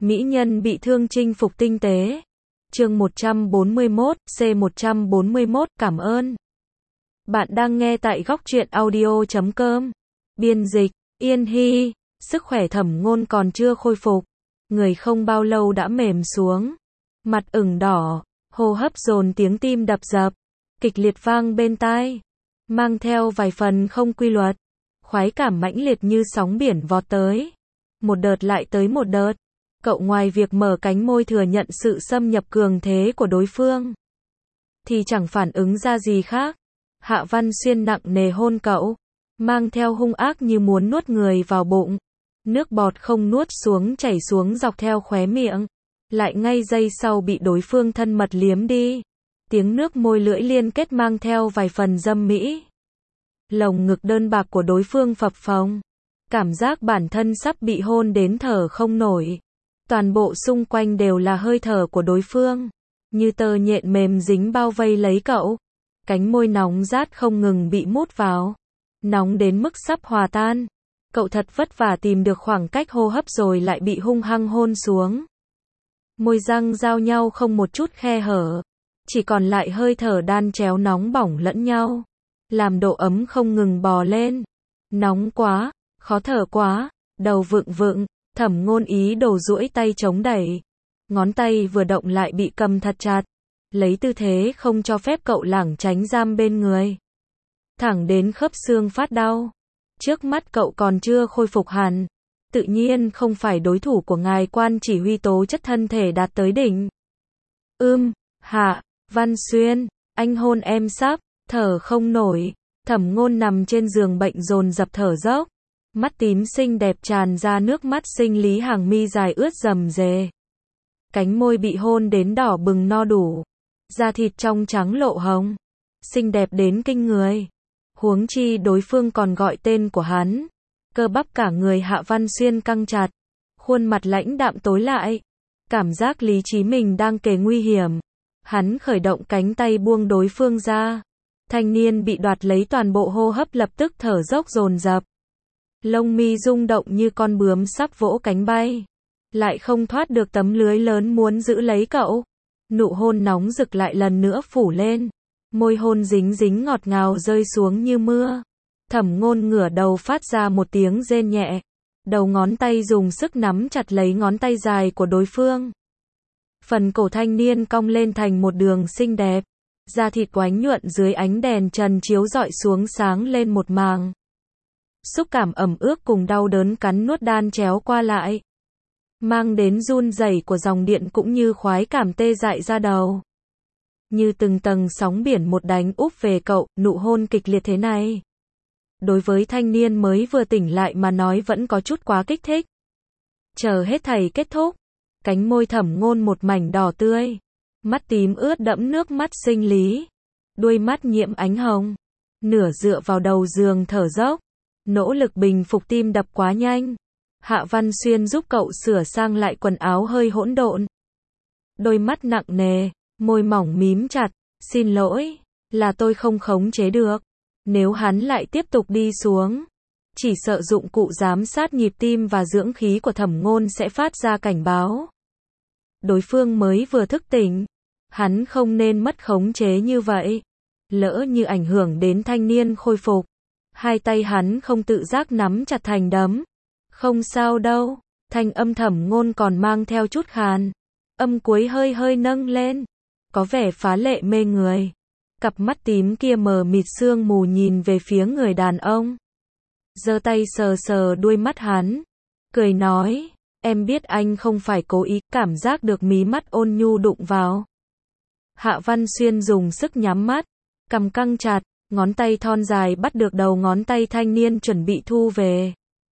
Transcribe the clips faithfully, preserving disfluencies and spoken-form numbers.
Mỹ nhân bị thương chinh phục tinh tế. Chương một trăm bốn mươi mốt, C một trăm bốn mươi mốt, cảm ơn. Bạn đang nghe tại góc truyện audio chấm com. Biên dịch, Yên Hy. Sức khỏe Thẩm Ngôn còn chưa khôi phục. Người không bao lâu đã mềm xuống. Mặt ửng đỏ, hô hấp dồn, tiếng tim đập dập, kịch liệt vang bên tai. Mang theo vài phần không quy luật. Khoái cảm mãnh liệt như sóng biển vọt tới. Một đợt lại tới một đợt. Cậu ngoài việc mở cánh môi thừa nhận sự xâm nhập cường thế của đối phương, thì chẳng phản ứng ra gì khác. Hạ Văn Xuyên nặng nề hôn cậu, mang theo hung ác như muốn nuốt người vào bụng. Nước bọt không nuốt xuống chảy xuống dọc theo khóe miệng. Lại ngay giây sau bị đối phương thân mật liếm đi. Tiếng nước môi lưỡi liên kết mang theo vài phần dâm mỹ. Lồng ngực đơn bạc của đối phương phập phồng. Cảm giác bản thân sắp bị hôn đến thở không nổi. Toàn bộ xung quanh đều là hơi thở của đối phương. Như tơ nhện mềm dính bao vây lấy cậu. Cánh môi nóng rát không ngừng bị mút vào. Nóng đến mức sắp hòa tan. Cậu thật vất vả tìm được khoảng cách hô hấp rồi lại bị hung hăng hôn xuống. Môi răng giao nhau không một chút khe hở. Chỉ còn lại hơi thở đan chéo nóng bỏng lẫn nhau. Làm độ ấm không ngừng bò lên. Nóng quá, khó thở quá, đầu vựng vựng. Thẩm Ngôn ý đồ duỗi tay chống đẩy. Ngón tay vừa động lại bị cầm thật chặt. Lấy tư thế không cho phép cậu lảng tránh giam bên người. Thẳng đến khớp xương phát đau. Trước mắt cậu còn chưa khôi phục hẳn. Tự nhiên không phải đối thủ của ngài quan chỉ huy, tố chất thân thể đạt tới đỉnh. Ưm, Hạ Văn Xuyên, anh hôn em sắp, thở không nổi. Thẩm Ngôn nằm trên giường bệnh dồn dập thở dốc. Mắt tím xinh đẹp tràn ra nước mắt sinh lý, hàng mi dài ướt rầm rề. Cánh môi bị hôn đến đỏ bừng no đủ. Da thịt trong trắng lộ hồng. Xinh đẹp đến kinh người. Huống chi đối phương còn gọi tên của hắn. Cơ bắp cả người Hạ Văn Xuyên căng chặt. Khuôn mặt lãnh đạm tối lại. Cảm giác lý trí mình đang kề nguy hiểm. Hắn khởi động cánh tay buông đối phương ra. Thanh niên bị đoạt lấy toàn bộ hô hấp lập tức thở dốc dồn dập. Lông mi rung động như con bướm sắp vỗ cánh bay. Lại không thoát được tấm lưới lớn muốn giữ lấy cậu. Nụ hôn nóng rực lại lần nữa phủ lên. Môi hôn dính dính ngọt ngào rơi xuống như mưa. Thẩm Ngôn ngửa đầu phát ra một tiếng rên nhẹ. Đầu ngón tay dùng sức nắm chặt lấy ngón tay dài của đối phương. Phần cổ thanh niên cong lên thành một đường xinh đẹp. Da thịt oánh nhuận dưới ánh đèn trần chiếu rọi xuống sáng lên một màng. Xúc cảm ẩm ướt cùng đau đớn cắn nuốt đan chéo qua lại. Mang đến run rẩy của dòng điện cũng như khoái cảm tê dại ra đầu. Như từng tầng sóng biển một đánh úp về cậu, nụ hôn kịch liệt thế này. Đối với thanh niên mới vừa tỉnh lại mà nói vẫn có chút quá kích thích. Chờ hết thảy kết thúc. Cánh môi Thẩm Ngôn một mảnh đỏ tươi. Mắt tím ướt đẫm nước mắt sinh lý. Đuôi mắt nhiễm ánh hồng. Nửa dựa vào đầu giường thở dốc. Nỗ lực bình phục tim đập quá nhanh. Hạ Văn Xuyên giúp cậu sửa sang lại quần áo hơi hỗn độn. Đôi mắt nặng nề, môi mỏng mím chặt. Xin lỗi, là tôi không khống chế được. Nếu hắn lại tiếp tục đi xuống, chỉ sợ dụng cụ giám sát nhịp tim và dưỡng khí của Thẩm Ngôn sẽ phát ra cảnh báo. Đối phương mới vừa thức tỉnh. Hắn không nên mất khống chế như vậy. Lỡ như ảnh hưởng đến thanh niên khôi phục. Hai tay hắn không tự giác nắm chặt thành đấm. Không sao đâu. Thanh âm Thẩm Ngôn còn mang theo chút khàn. Âm cuối hơi hơi nâng lên. Có vẻ phá lệ mê người. Cặp mắt tím kia mờ mịt sương mù nhìn về phía người đàn ông. Giơ tay sờ sờ đuôi mắt hắn. Cười nói. Em biết anh không phải cố ý. Cảm giác được mí mắt ôn nhu đụng vào. Hạ Văn Xuyên dùng sức nhắm mắt. Cằm căng chặt. Ngón tay thon dài bắt được đầu ngón tay thanh niên chuẩn bị thu về.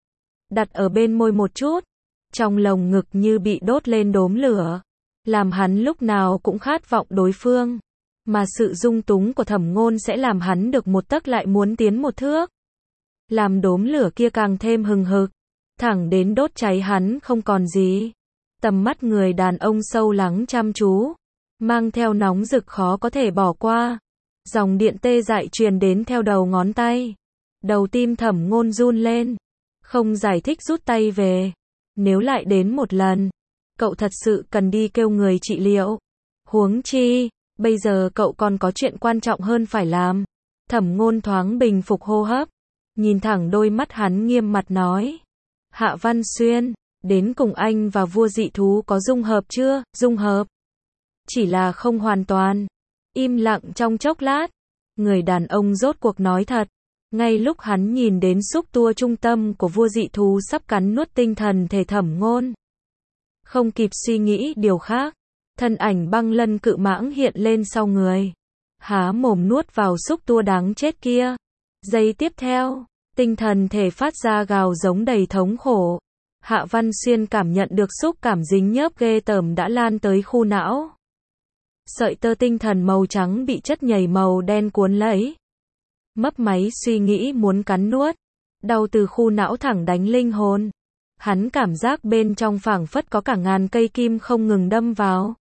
Đặt ở bên môi một chút. Trong lồng ngực như bị đốt lên đốm lửa. Làm hắn lúc nào cũng khát vọng đối phương. Mà sự dung túng của Thẩm Ngôn sẽ làm hắn được một tấc lại muốn tiến một thước. Làm đốm lửa kia càng thêm hừng hực. Thẳng đến đốt cháy hắn không còn gì. Tầm mắt người đàn ông sâu lắng chăm chú. Mang theo nóng rực khó có thể bỏ qua. Dòng điện tê dại truyền đến theo đầu ngón tay. Đầu tim Thẩm Ngôn run lên. Không giải thích rút tay về. Nếu lại đến một lần, cậu thật sự cần đi kêu người trị liệu. Huống chi, bây giờ cậu còn có chuyện quan trọng hơn phải làm. Thẩm Ngôn thoáng bình phục hô hấp, nhìn thẳng đôi mắt hắn nghiêm mặt nói. Hạ Văn Xuyên, đến cùng anh và vua dị thú có dung hợp chưa? Dung hợp. Chỉ là không hoàn toàn. Im lặng trong chốc lát, người đàn ông rốt cuộc nói thật. Ngay lúc hắn nhìn đến xúc tua trung tâm của vua dị thú sắp cắn nuốt tinh thần thể Thẩm Ngôn. Không kịp suy nghĩ điều khác, thân ảnh băng lân cự mãng hiện lên sau người. Há mồm nuốt vào xúc tua đáng chết kia. Giây tiếp theo, tinh thần thể phát ra gào giống đầy thống khổ. Hạ Văn Xuyên cảm nhận được xúc cảm dính nhớp ghê tởm đã lan tới khu não. Sợi tơ tinh thần màu trắng bị chất nhầy màu đen cuốn lấy. Mấp máy suy nghĩ muốn cắn nuốt. Đau từ khu não thẳng đánh linh hồn. Hắn cảm giác bên trong phảng phất có cả ngàn cây kim không ngừng đâm vào.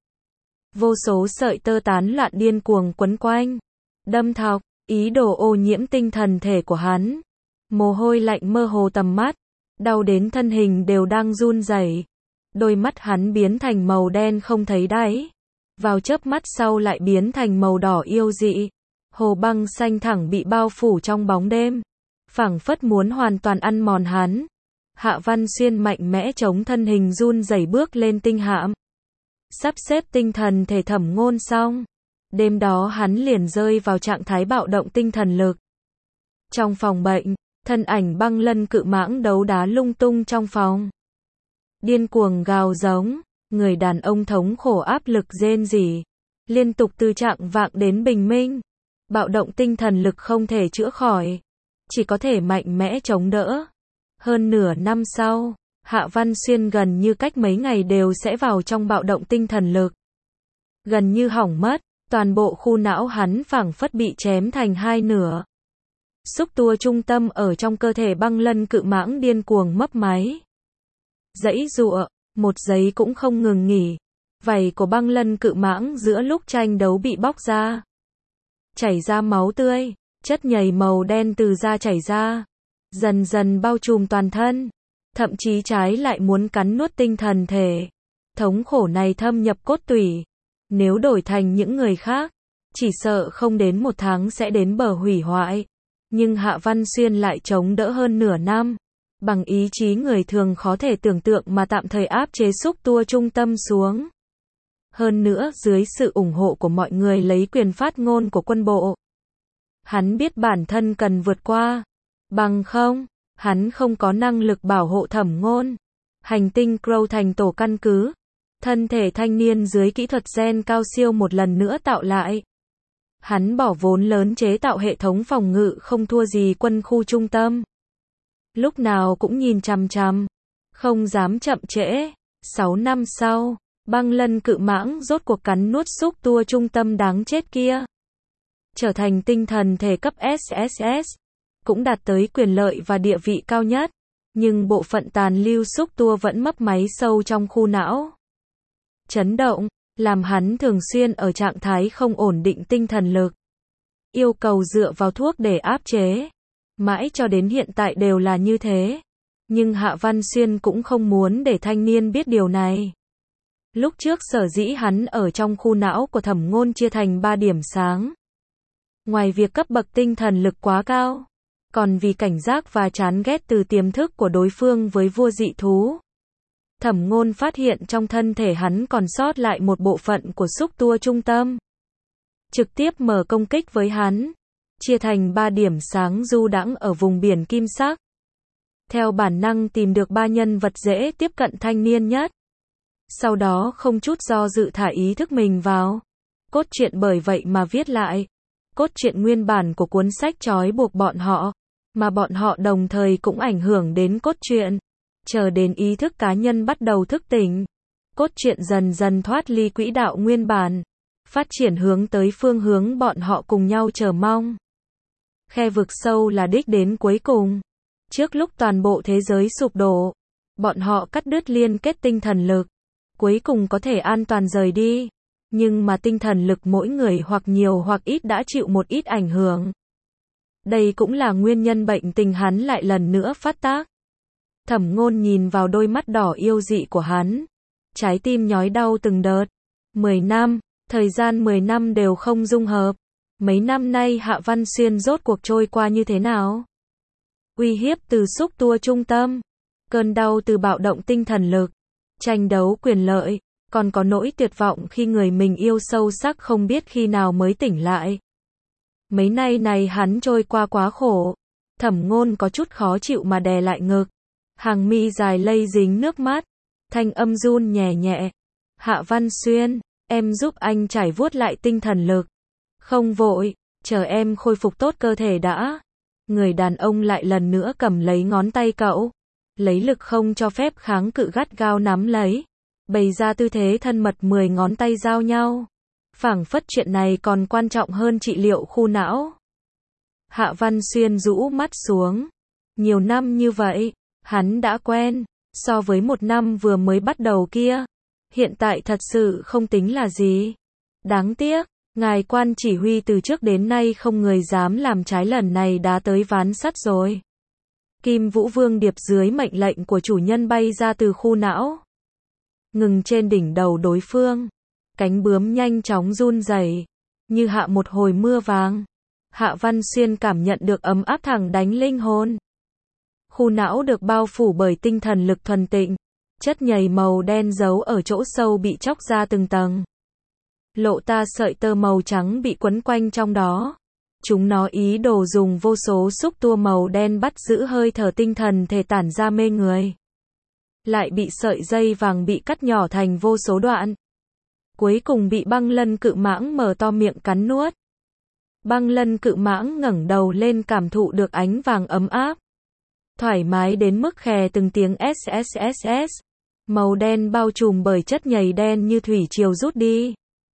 Vô số sợi tơ tán loạn điên cuồng quấn quanh. Đâm thọc, ý đồ ô nhiễm tinh thần thể của hắn. Mồ hôi lạnh mơ hồ tầm mắt. Đau đến thân hình đều đang run rẩy. Đôi mắt hắn biến thành màu đen không thấy đáy. Vào chớp mắt sau lại biến thành màu đỏ yêu dị. Hồ băng xanh thẳng bị bao phủ trong bóng đêm. Phảng phất muốn hoàn toàn ăn mòn hắn. Hạ Văn Xuyên mạnh mẽ chống thân hình run rẩy bước lên tinh hạm. Sắp xếp tinh thần thể Thẩm Ngôn xong. Đêm đó hắn liền rơi vào trạng thái bạo động tinh thần lực. Trong phòng bệnh, thân ảnh băng lân cự mãng đấu đá lung tung trong phòng. Điên cuồng gào giống, người đàn ông thống khổ áp lực rên rỉ. Liên tục từ trạng vạng đến bình minh. Bạo động tinh thần lực không thể chữa khỏi. Chỉ có thể mạnh mẽ chống đỡ. Hơn nửa năm sau, Hạ Văn Xuyên gần như cách mấy ngày đều sẽ vào trong bạo động tinh thần lực. Gần như hỏng mất, toàn bộ khu não hắn phảng phất bị chém thành hai nửa. Xúc tua trung tâm ở trong cơ thể băng lân cự mãng điên cuồng mấp máy. Giãy giụa, một giây cũng không ngừng nghỉ. Vảy của băng lân cự mãng giữa lúc tranh đấu bị bóc ra. Chảy ra máu tươi, chất nhầy màu đen từ da chảy ra. Dần dần bao trùm toàn thân. Thậm chí trái lại muốn cắn nuốt tinh thần thể. Thống khổ này thâm nhập cốt tủy. Nếu đổi thành những người khác, chỉ sợ không đến một tháng sẽ đến bờ hủy hoại. Nhưng Hạ Văn Xuyên lại chống đỡ hơn nửa năm. Bằng ý chí người thường khó thể tưởng tượng mà tạm thời áp chế xúc tua trung tâm xuống. Hơn nữa dưới sự ủng hộ của mọi người lấy quyền phát ngôn của quân bộ. Hắn biết bản thân cần vượt qua. Bằng không, hắn không có năng lực bảo hộ Thẩm Ngôn. Hành tinh Crow thành tổ căn cứ. Thân thể thanh niên dưới kỹ thuật gen cao siêu một lần nữa tạo lại. Hắn bỏ vốn lớn chế tạo hệ thống phòng ngự không thua gì quân khu trung tâm. Lúc nào cũng nhìn chằm chằm. Không dám chậm trễ. Sáu năm sau, băng lân cự mãng rốt cuộc cắn nuốt xúc tua trung tâm đáng chết kia. Trở thành tinh thần thể cấp ét ét ét. Cũng đạt tới quyền lợi và địa vị cao nhất. Nhưng bộ phận tàn lưu xúc tua vẫn mấp máy sâu trong khu não. Chấn động, làm hắn thường xuyên ở trạng thái không ổn định tinh thần lực. Yêu cầu dựa vào thuốc để áp chế. Mãi cho đến hiện tại đều là như thế. Nhưng Hạ Văn Xuyên cũng không muốn để thanh niên biết điều này. Lúc trước sở dĩ hắn ở trong khu não của Thẩm Ngôn chia thành ba điểm sáng. Ngoài việc cấp bậc tinh thần lực quá cao, còn vì cảnh giác và chán ghét từ tiềm thức của đối phương với vua dị thú. Thẩm Ngôn phát hiện trong thân thể hắn còn sót lại một bộ phận của xúc tua trung tâm. Trực tiếp mở công kích với hắn. Chia thành ba điểm sáng du đãng ở vùng biển kim sắc. Theo bản năng tìm được ba nhân vật dễ tiếp cận thanh niên nhất. Sau đó không chút do dự thả ý thức mình vào. Cốt truyện bởi vậy mà viết lại. Cốt truyện nguyên bản của cuốn sách trói buộc bọn họ. Mà bọn họ đồng thời cũng ảnh hưởng đến cốt truyện. Chờ đến ý thức cá nhân bắt đầu thức tỉnh. Cốt truyện dần dần thoát ly quỹ đạo nguyên bản. Phát triển hướng tới phương hướng bọn họ cùng nhau chờ mong. Khe vực sâu là đích đến cuối cùng. Trước lúc toàn bộ thế giới sụp đổ, bọn họ cắt đứt liên kết tinh thần lực. Cuối cùng có thể an toàn rời đi. Nhưng mà tinh thần lực mỗi người hoặc nhiều hoặc ít đã chịu một ít ảnh hưởng. Đây cũng là nguyên nhân bệnh tình hắn lại lần nữa phát tác. Thẩm Ngôn nhìn vào đôi mắt đỏ yêu dị của hắn. trái tim nhói đau từng đợt. Mười năm, thời gian mười năm đều không dung hợp. Mấy năm nay Hạ Văn Xuyên rốt cuộc trôi qua như thế nào? Uy hiếp từ xúc tua trung tâm, cơn đau từ bạo động tinh thần lực, tranh đấu quyền lợi, còn có nỗi tuyệt vọng khi người mình yêu sâu sắc không biết khi nào mới tỉnh lại. Mấy nay này hắn trôi qua quá khổ. Thẩm Ngôn có chút khó chịu mà đè lại ngực. Hàng mi dài lây dính nước mắt. Thanh âm run nhẹ nhẹ. Hạ Văn Xuyên, em giúp anh trải vuốt lại tinh thần lực. Không vội, chờ em khôi phục tốt cơ thể đã. Người đàn ông lại lần nữa cầm lấy ngón tay cậu. Lấy lực không cho phép kháng cự gắt gao nắm lấy. Bày ra tư thế thân mật mười ngón tay giao nhau. Phảng phất chuyện này còn quan trọng hơn trị liệu khu não. Hạ Văn Xuyên rũ mắt xuống. Nhiều năm như vậy, hắn đã quen. So với một năm vừa mới bắt đầu kia, hiện tại thật sự không tính là gì. Đáng tiếc, ngài quan chỉ huy từ trước đến nay không người dám làm trái, lần này đã tới ván sắt rồi. Kim Vũ Vương điệp dưới mệnh lệnh của chủ nhân bay ra từ khu não. Ngừng trên đỉnh đầu đối phương. Cánh bướm nhanh chóng run rẩy, như hạ một hồi mưa vàng. Hạ Văn Xuyên cảm nhận được ấm áp thẳng đánh linh hồn. Khu não được bao phủ bởi tinh thần lực thuần tịnh. Chất nhầy màu đen giấu ở chỗ sâu bị chóc ra từng tầng. Lộ ta sợi tơ màu trắng bị quấn quanh trong đó. Chúng nó ý đồ dùng vô số xúc tua màu đen bắt giữ hơi thở tinh thần thể tản ra mê người. Lại bị sợi dây vàng bị cắt nhỏ thành vô số đoạn. Cuối cùng bị Băng Lân Cự Mãng mở to miệng cắn nuốt. Băng Lân Cự Mãng ngẩng đầu lên cảm thụ được ánh vàng ấm áp. Thoải mái đến mức khè từng tiếng sssss. Màu đen bao trùm bởi chất nhầy đen như thủy triều rút đi.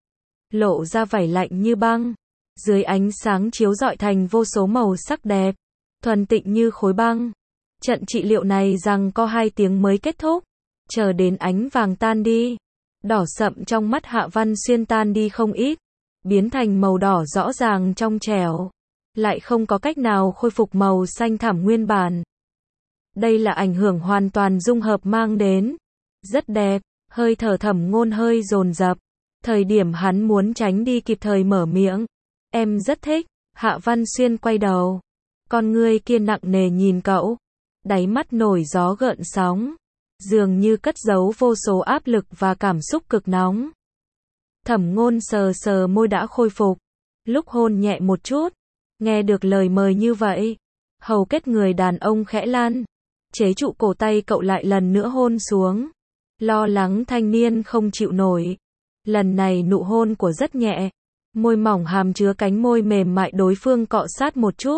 Lộ ra vảy lạnh như băng. Dưới ánh sáng chiếu rọi thành vô số màu sắc đẹp. Thuần tịnh như khối băng. Trận trị liệu này rằng có hai tiếng mới kết thúc. Chờ đến ánh vàng tan đi. Đỏ sậm trong mắt Hạ Văn Xuyên tan đi không ít. Biến thành màu đỏ rõ ràng trong trẻo. Lại không có cách nào khôi phục màu xanh thẳm nguyên bản. Đây là ảnh hưởng hoàn toàn dung hợp mang đến. Rất đẹp, hơi thở Thẩm Ngôn hơi dồn dập. Thời điểm hắn muốn tránh đi kịp thời mở miệng. Em rất thích. Hạ Văn Xuyên quay đầu. Con ngươi kia nặng nề nhìn cậu. Đáy mắt nổi gió gợn sóng. Dường như cất giấu vô số áp lực và cảm xúc cực nóng. Thẩm Ngôn sờ sờ môi đã khôi phục. Lúc hôn nhẹ một chút. Nghe được lời mời như vậy. Hầu kết người đàn ông khẽ lăn. Chế trụ cổ tay cậu lại lần nữa hôn xuống. Lo lắng thanh niên không chịu nổi. Lần này nụ hôn của rất nhẹ. Môi mỏng hàm chứa cánh môi mềm mại đối phương cọ sát một chút.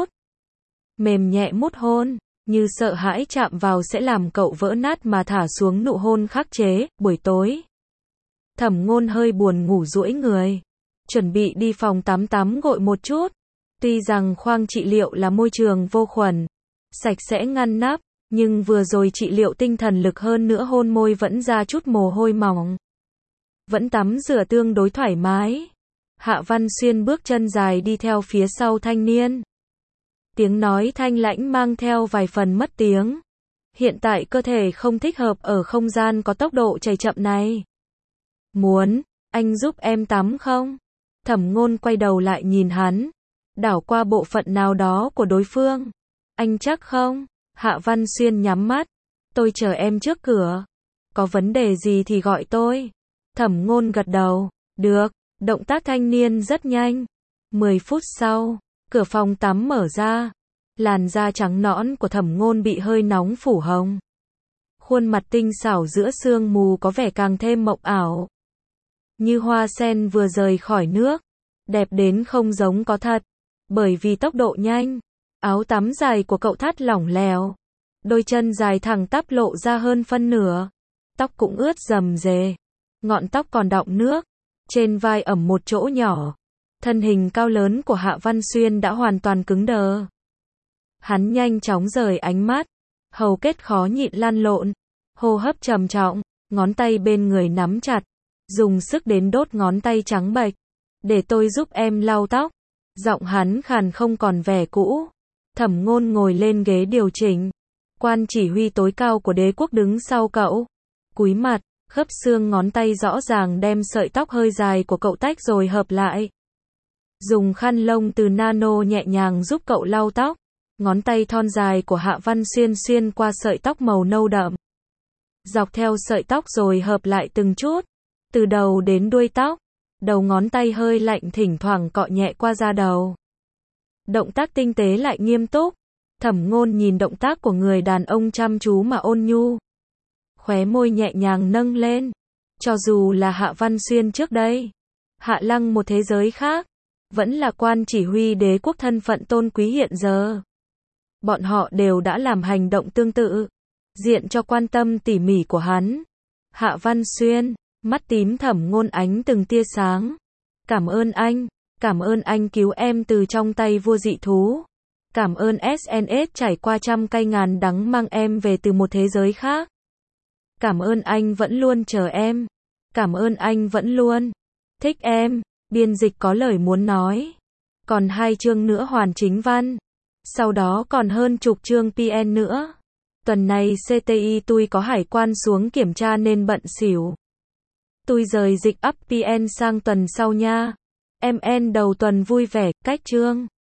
Mềm nhẹ mút hôn. Như sợ hãi chạm vào sẽ làm cậu vỡ nát mà thả xuống nụ hôn khắc chế. Buổi tối. Thẩm Ngôn hơi buồn ngủ duỗi người. Chuẩn bị đi phòng tắm tắm gội một chút. Tuy rằng khoang trị liệu là môi trường vô khuẩn. Sạch sẽ ngăn nắp. Nhưng vừa rồi trị liệu tinh thần lực hơn nữa hôn môi vẫn ra chút mồ hôi mỏng. Vẫn tắm rửa tương đối thoải mái. Hạ Văn Xuyên bước chân dài đi theo phía sau thanh niên. Tiếng nói thanh lãnh mang theo vài phần mất tiếng. Hiện tại cơ thể không thích hợp ở không gian có tốc độ chảy chậm này. Muốn, anh giúp em tắm không? Thẩm Ngôn quay đầu lại nhìn hắn. Đảo qua bộ phận nào đó của đối phương. Anh chắc không? Hạ Văn Xuyên nhắm mắt. Tôi chờ em trước cửa. Có vấn đề gì thì gọi tôi. Thẩm Ngôn gật đầu. Được. Động tác thanh niên rất nhanh. Mười phút sau, cửa phòng tắm mở ra. Làn da trắng nõn của Thẩm Ngôn bị hơi nóng phủ hồng. Khuôn mặt tinh xảo giữa sương mù có vẻ càng thêm mộng ảo. Như hoa sen vừa rời khỏi nước. Đẹp đến không giống có thật. Bởi vì tốc độ nhanh. Áo tắm dài của cậu thắt lỏng lẻo. Đôi chân dài thẳng tắp lộ ra hơn phân nửa. Tóc cũng ướt rầm rề. Ngọn tóc còn đọng nước. Trên vai ẩm một chỗ nhỏ. Thân hình cao lớn của Hạ Văn Xuyên đã hoàn toàn cứng đờ. Hắn nhanh chóng rời ánh mắt. Hầu kết khó nhịn lăn lộn. Hô hấp trầm trọng. Ngón tay bên người nắm chặt. Dùng sức đến đốt ngón tay trắng bệch. Để tôi giúp em lau tóc. Giọng hắn khàn không còn vẻ cũ. Thẩm Ngôn ngồi lên ghế điều chỉnh. Quan chỉ huy tối cao của đế quốc đứng sau cậu. Cúi mặt. Khớp xương ngón tay rõ ràng đem sợi tóc hơi dài của cậu tách rồi hợp lại. Dùng khăn lông từ nano nhẹ nhàng giúp cậu lau tóc. Ngón tay thon dài của Hạ Văn Xuyên xuyên qua sợi tóc màu nâu đậm. Dọc theo sợi tóc rồi hợp lại từng chút. Từ đầu đến đuôi tóc. Đầu ngón tay hơi lạnh thỉnh thoảng cọ nhẹ qua da đầu. Động tác tinh tế lại nghiêm túc. Thẩm Ngôn nhìn động tác của người đàn ông chăm chú mà ôn nhu. Khóe môi nhẹ nhàng nâng lên. Cho dù là Hạ Văn Xuyên trước đây. Hạ Lăng một thế giới khác. Vẫn là quan chỉ huy đế quốc thân phận tôn quý hiện giờ. Bọn họ đều đã làm hành động tương tự. Diện cho quan tâm tỉ mỉ của hắn. Hạ Văn Xuyên, mắt tím Thẩm Ngôn ánh từng tia sáng. Cảm ơn anh. Cảm ơn anh cứu em từ trong tay vua dị thú. Cảm ơn ét en ét trải qua trăm cay ngàn đắng mang em về từ một thế giới khác. Cảm ơn anh vẫn luôn chờ em. Cảm ơn anh vẫn luôn thích em. Biên dịch có lời muốn nói. Còn hai chương nữa hoàn chính văn. Sau đó còn hơn chục chương pê en nữa. Tuần này xê tê i tui có hải quan xuống kiểm tra nên bận xỉu. Tui rời dịch up pê en sang tuần sau nha. Em en đầu tuần vui vẻ, cách chương.